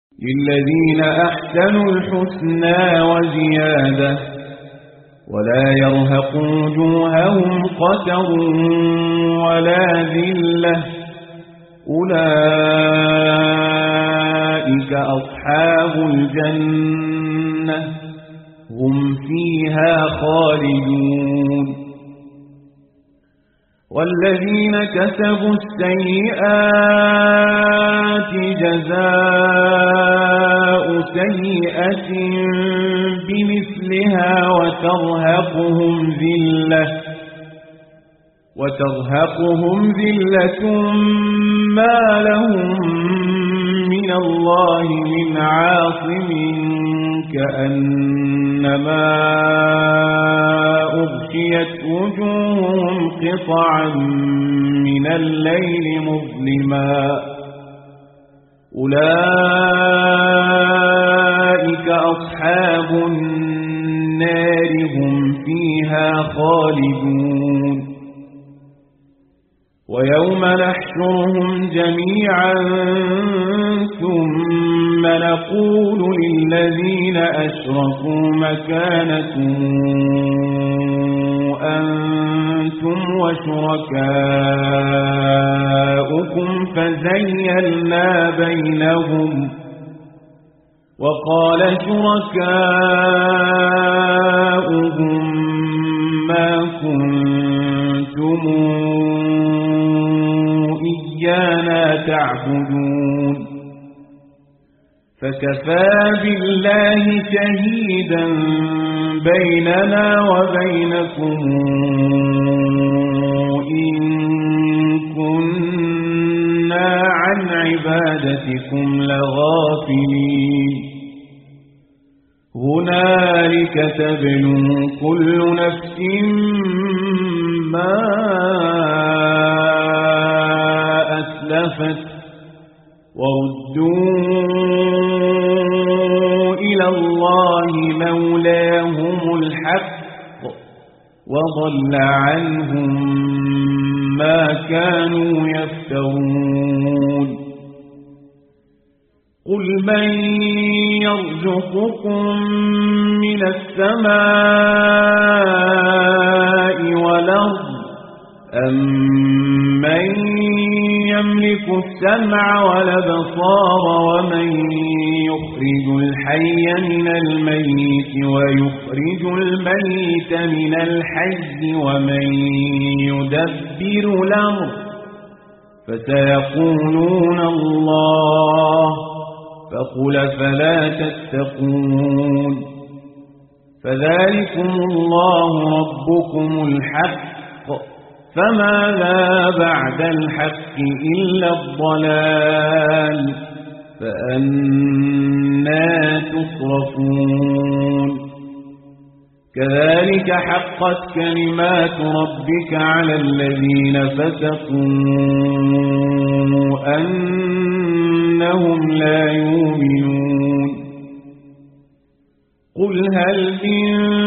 للذين أحسنوا الحسنى وزيادة ولا يرهق وجوههم قتر ولا ذلة أولئك أصحاب الجنة هم فيها خالدون والذين كسبوا السيئات جزاء سيئة بمثلها وترهقهم ذلة ما لهم من الله من عاصم كأنما أغشيت وجوههم قطعا من الليل مظلما أولئك أصحاب النار هم فيها خالدون ويوم نحشرهم جميعا ثم نقول للذين أشركوا مكانكم أنتم وشركاؤكم فزيلنا بينهم وقال شركاؤهم ما كنتم إيانا تعبدون فكفى بالله شهيدا بيننا وبينكم إن كنا عن عبادتكم لغافلين هنالك تبلو كل نفس ما أسلفت وردوا إلى الله مولاهم الحق وضل عنهم ما كانوا يفترون قل من يرزقكم من السماء والأرض أمن يملك السمع والأبصار ومن يخرج الحي من الميت ويخرج الميت من الحي ومن يدبر الأمر فسيقولون الله فقل فلا تتقون فذلكم الله ربكم الحق فماذا بعد الحق إلا الضلال فأنى تصرفون كذلك حقت كلمات ربك على الذين فسقوا أنهم لا يؤمنون قل هل من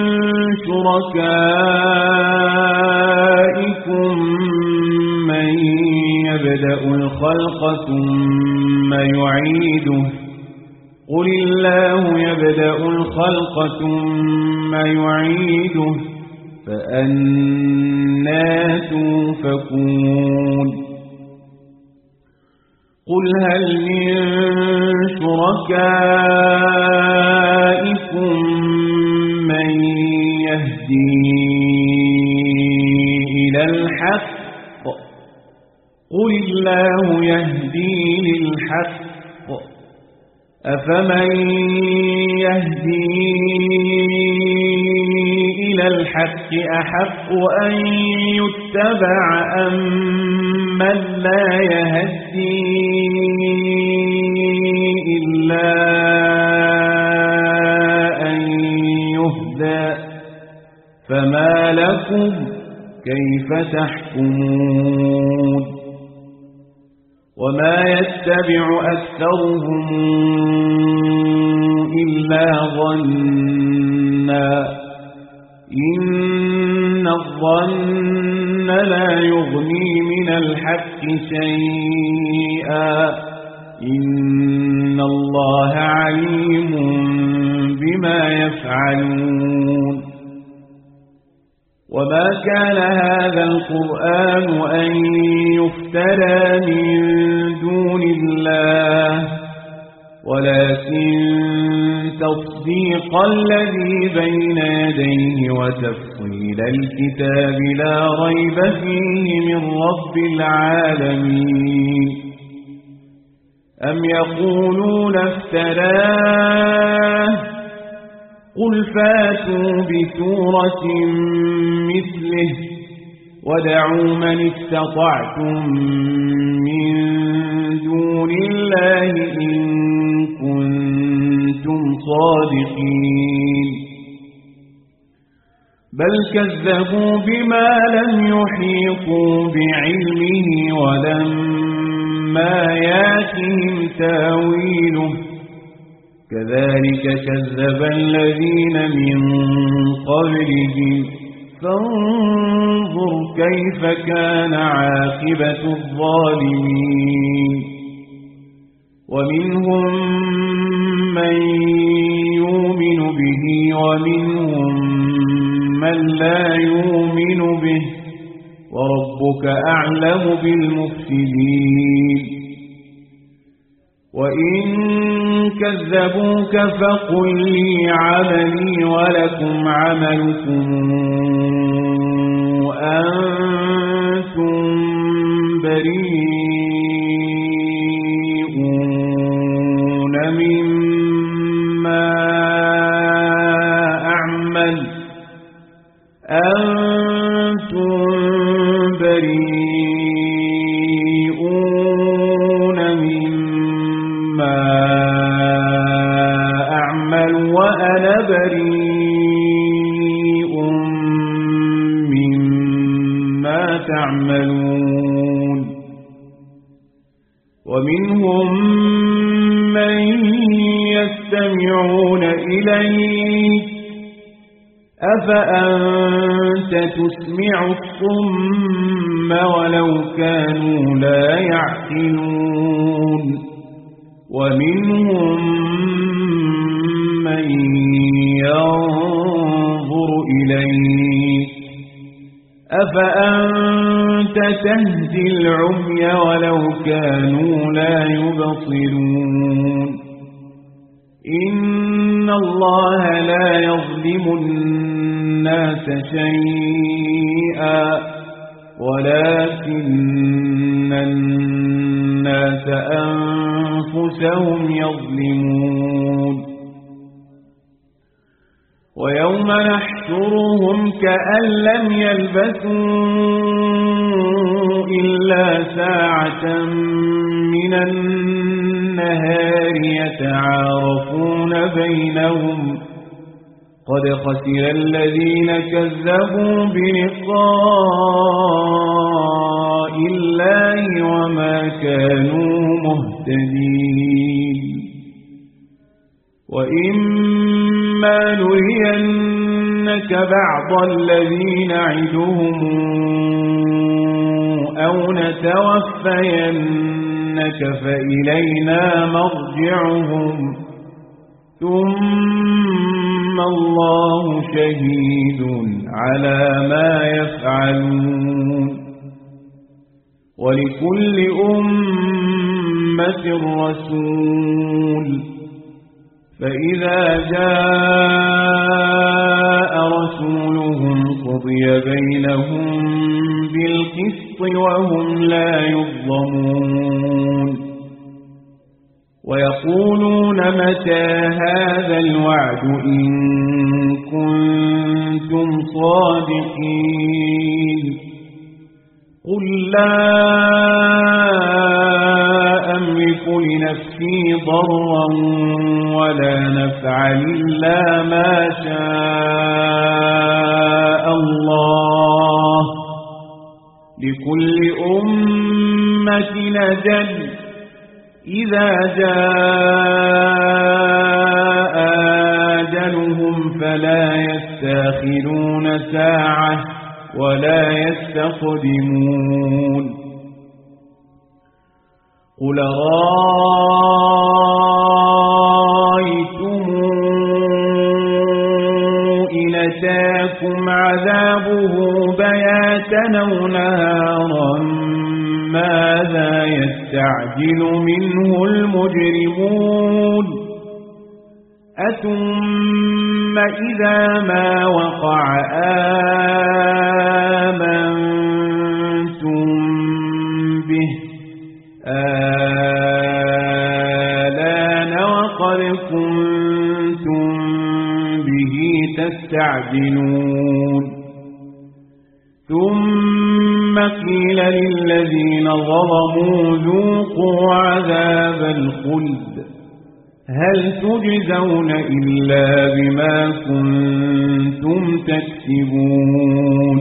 شركائكم من يبدأ الخلق ثم يعيده قل الله يبدأ الخلق ثم يعيده فأنى توفكون قل هل من شركائكم من يهدي إلى الحق قل الله يهدي للحق أفمن يهدي إلى الحق أحق أن يتبع أم من لا يهدي إلا أن يهدى فما لكم كيف تحكمون وما يتبع أكثرهم إلا ظنا إن الظن لا يغني من الحق شيئا إن الله الله عليم بما يفعلون وما كان هذا القرآن أن يفترى من دون الله ولكن تصديق الذي بين يديه وتفصيل الكتاب لا ريب فيه من رب العالمين أم يقولون افتراه قل فاتوا بسورة مثله ودعوا من استطعتم من دون الله إن كنتم صادقين بل كذبوا بما لم يحيطوا بعلمه ولما ياتهم تاويله كذلك كذب الذين من قبلهم فانظر كيف كان عاقبة الظالمين ومنهم من يؤمن به ومنهم من لا يؤمن به وربك أعلم بالمفسدين وإن كذبوك فقل لي عملي ولكم عملكم أنتم بريئون مما أعمل وأنا بريء مما تعملون ومنهم من يستمعون إليك أفأنت تسمع الصم ولو كانوا لا يعقلون ومنهم من ينظر إليك أفأنت تهدي العمي ولو كانوا لا يبصرون إن الله لا يظلم الناس شيئا ولكن الناس أنفسهم يظلمون ويوم نحشرهم كأن لم يلبثوا إلا ساعة من النهار يتعارفون بينهم قد خسر الذين كذبوا بلقاء الله وما كانوا مهتدين وإما نرينك بعض الذي نعدهم أو نتوفينك فإلينا مرجعهم ثم الله شهيد على ما يفعلون ولكل أمة رسول فإذا جاء رسولهم قضي بينهم بالقسط وهم لا يظلمون ويقولون متى هذا الوعد إن كنتم صادقين قل لا أملك لنفسي ضرا ولا نفعا إلا ما شاء الله لكل أمة أجل إذا جاء أجلهم فلا يستأخرون ساعة ولا يستقدمون قل نهارا ماذا يستعجل منه المجرمون أثم إذا ما وقع آمنتم به آلان وقد كنتم به تستعجلون ثم قيل للذين ظلموا ذوقوا عذاب الخلد هل تجزون إلا بما كنتم تكسبون